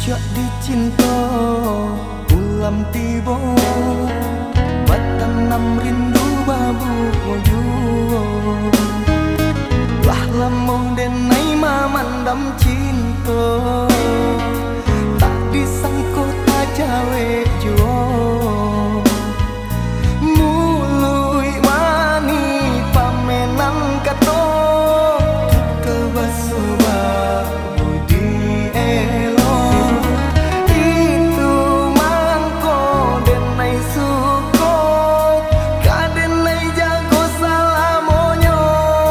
Pucuk dicinta ulam tiba, tanam rindu babu mojo. Lah lamo denai mamandam cinta, tak disangko tak jawe juo. Mului mani pamenang kato, kita basuba budi elo. Itu mangko denai suko, kadenai jago salamonyo.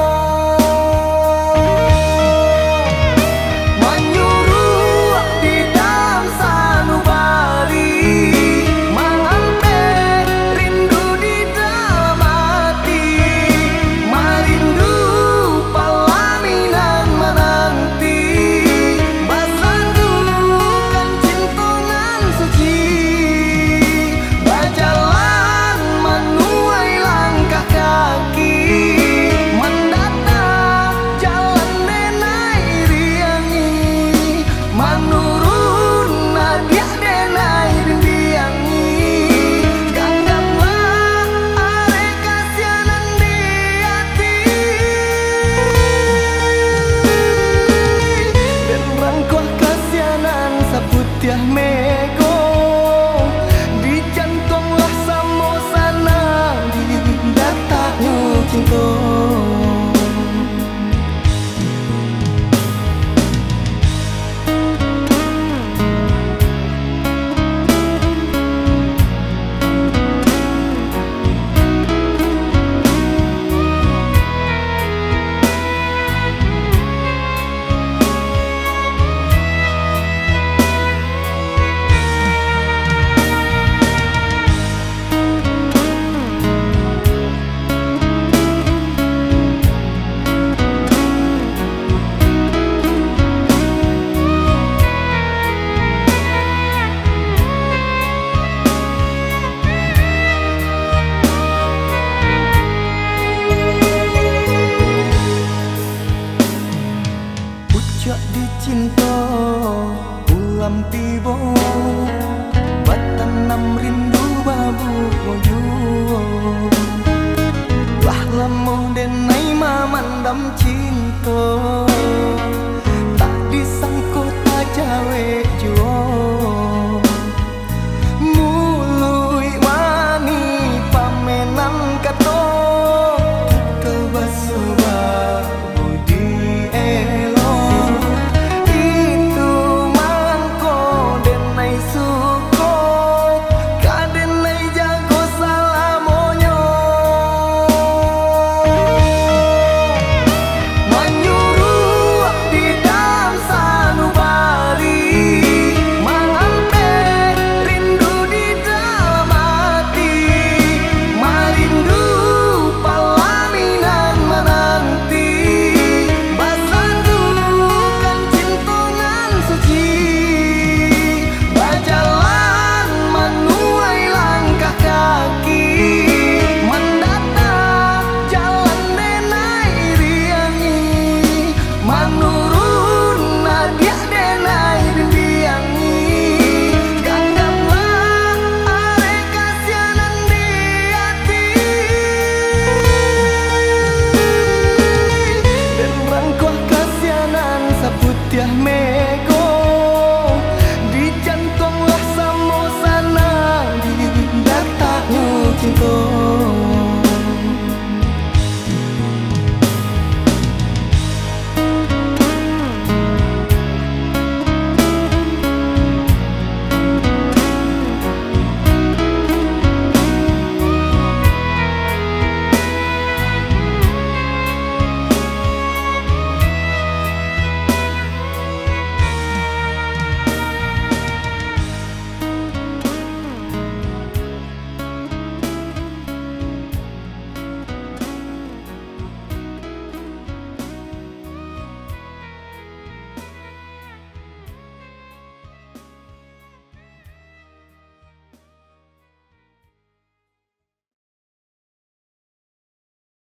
Menyuruh di dalam sanubari, mengampe rindu di dalam hati. Merindu palaminan menanti, basandukan cintungan suci. Berjalan menuai langkah kaki, mendatang jalan denai riangi. Menurun hadiah denai rindiangi. Ganggaplah are kasianan di hati, dan rangkuh kasianan saputiah mego. Dicantonglah samo sana di datanya cinta. Pucuk dicinta ulam tiba, tanam rindu babu mojo. Lah lamo denai mamandam cinta,